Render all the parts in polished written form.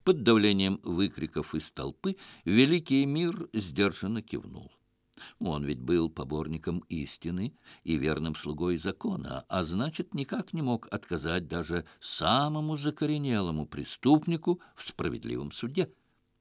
Под давлением выкриков из толпы великий эмир сдержанно кивнул. Он ведь был поборником истины и верным слугой закона, а значит, никак не мог отказать даже самому закоренелому преступнику в справедливом суде.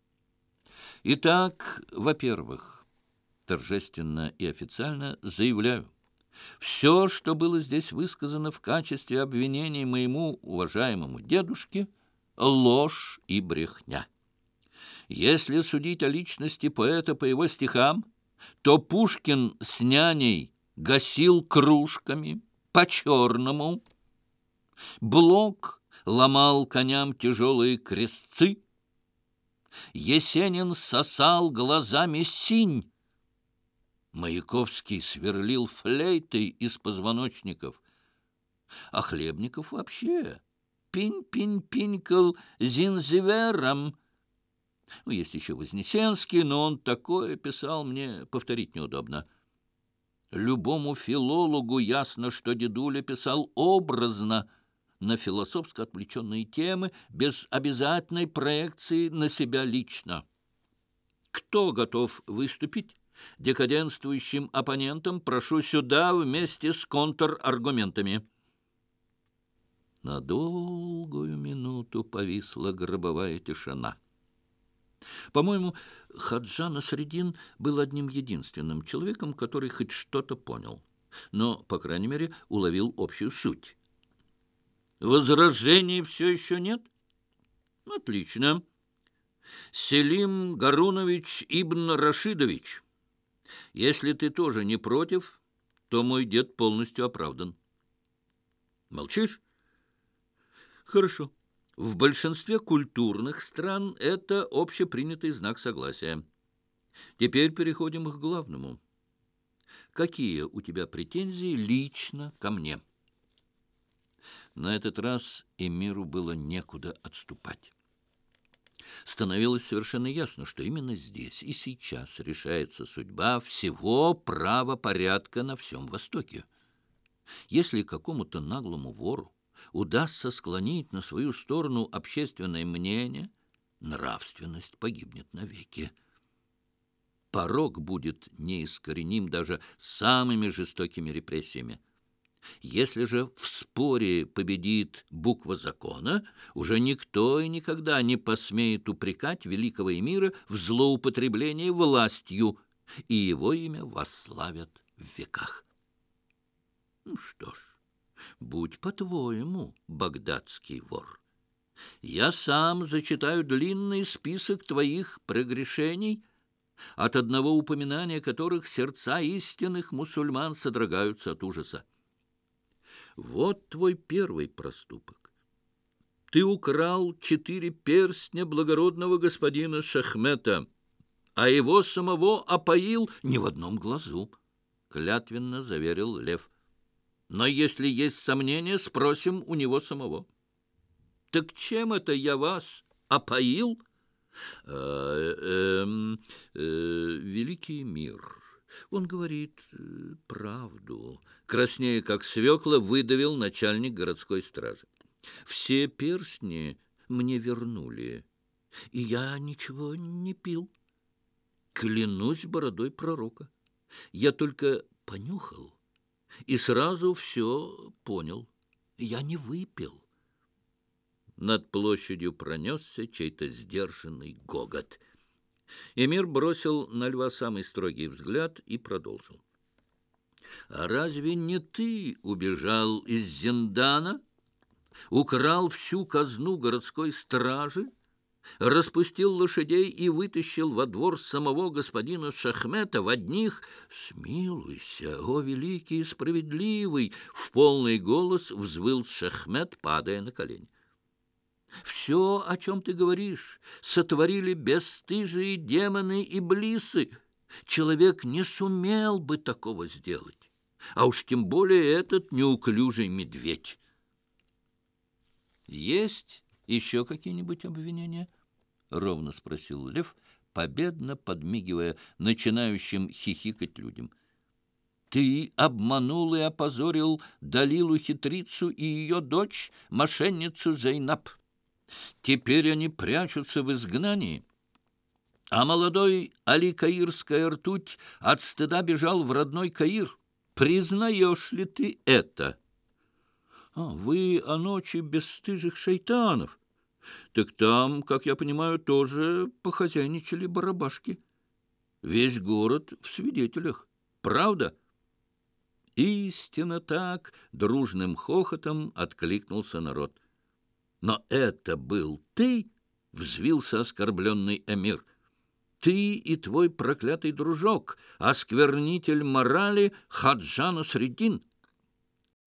Итак, во-первых, торжественно и официально заявляю, все, что было здесь высказано в качестве обвинений моему уважаемому дедушке, ложь и брехня. Если судить о личности поэта по его стихам, то Пушкин с няней гасил кружками по-черному, Блок ломал коням тяжелые крестцы, Есенин сосал глазами синь, Маяковский сверлил флейтой из позвоночников, а Хлебников вообще пинь-пинь-пинькал зинзивером. Ну, есть еще Вознесенский, но он такое писал, мне повторить неудобно. Любому филологу ясно, что дедуля писал образно, на философско отвлеченные темы, без обязательной проекции на себя лично. Кто готов выступить декаденствующим оппонентом, прошу сюда вместе с контраргументами. На долгую минуту повисла гробовая тишина. По-моему, Хаджа Насреддин был одним единственным человеком, который хоть что-то понял, но, по крайней мере, уловил общую суть. Возражений все еще нет? Отлично. Селим Гарунович Ибн Рашидович, если ты тоже не против, то мой дед полностью оправдан. Молчишь? Хорошо. В большинстве культурных стран это общепринятый знак согласия. Теперь переходим к главному. Какие у тебя претензии лично ко мне? На этот раз эмиру было некуда отступать. Становилось совершенно ясно, что именно здесь и сейчас решается судьба всего правопорядка на всем Востоке. Если какому-то наглому вору удастся склонить на свою сторону общественное мнение, нравственность погибнет навеки. Порок будет неискореним даже самыми жестокими репрессиями. Если же в споре победит буква закона, уже никто и никогда не посмеет упрекать великого эмира в злоупотреблении властью, и его имя восславят в веках. Ну что ж, будь по-твоему, багдадский вор. Я сам зачитаю длинный список твоих прегрешений, от одного упоминания которых сердца истинных мусульман содрогаются от ужаса. Вот твой первый проступок. Ты украл 4 перстня благородного господина Шахмета, а его самого опоил не в одном глазу, клятвенно заверил Лев. Но если есть сомнения, спросим у него самого. Так чем это я вас опоил? Великий мир. Он говорит правду. Краснея, как свекла, выдавил начальник городской стражи. Все перстни мне вернули, и я ничего не пил. Клянусь бородой пророка. Я только понюхал и сразу все понял. Я не выпил. Над площадью пронесся чей-то сдержанный гогот. Эмир бросил на Льва самый строгий взгляд и продолжил. «А разве не ты убежал из Зиндана, украл всю казну городской стражи, распустил лошадей и вытащил во двор самого господина Шахмета в одних? Смилуйся, о великий и справедливый!» — в полный голос взвыл Шахмет, падая на колени. «Все, о чем ты говоришь, сотворили бесстыжие демоны и блисы. Человек не сумел бы такого сделать, а уж тем более этот неуклюжий медведь». «Есть еще какие-нибудь обвинения?» — ровно спросил Лев, победно подмигивая начинающим хихикать людям. «Ты обманул и опозорил Далилу-хитрицу и ее дочь, мошенницу Зейнаб. Теперь они прячутся в изгнании. А молодой Али-Каирская ртуть от стыда бежал в родной Каир. Признаешь ли ты это? Вы о ночи бесстыжих шайтанов. Так там, как я понимаю, тоже похозяйничали барабашки. Весь город в свидетелях. Правда? Истинно так, дружным хохотом откликнулся народ. Но это был ты, взвился оскорбленный эмир. Ты и твой проклятый дружок, осквернитель морали Хаджа Насреддин.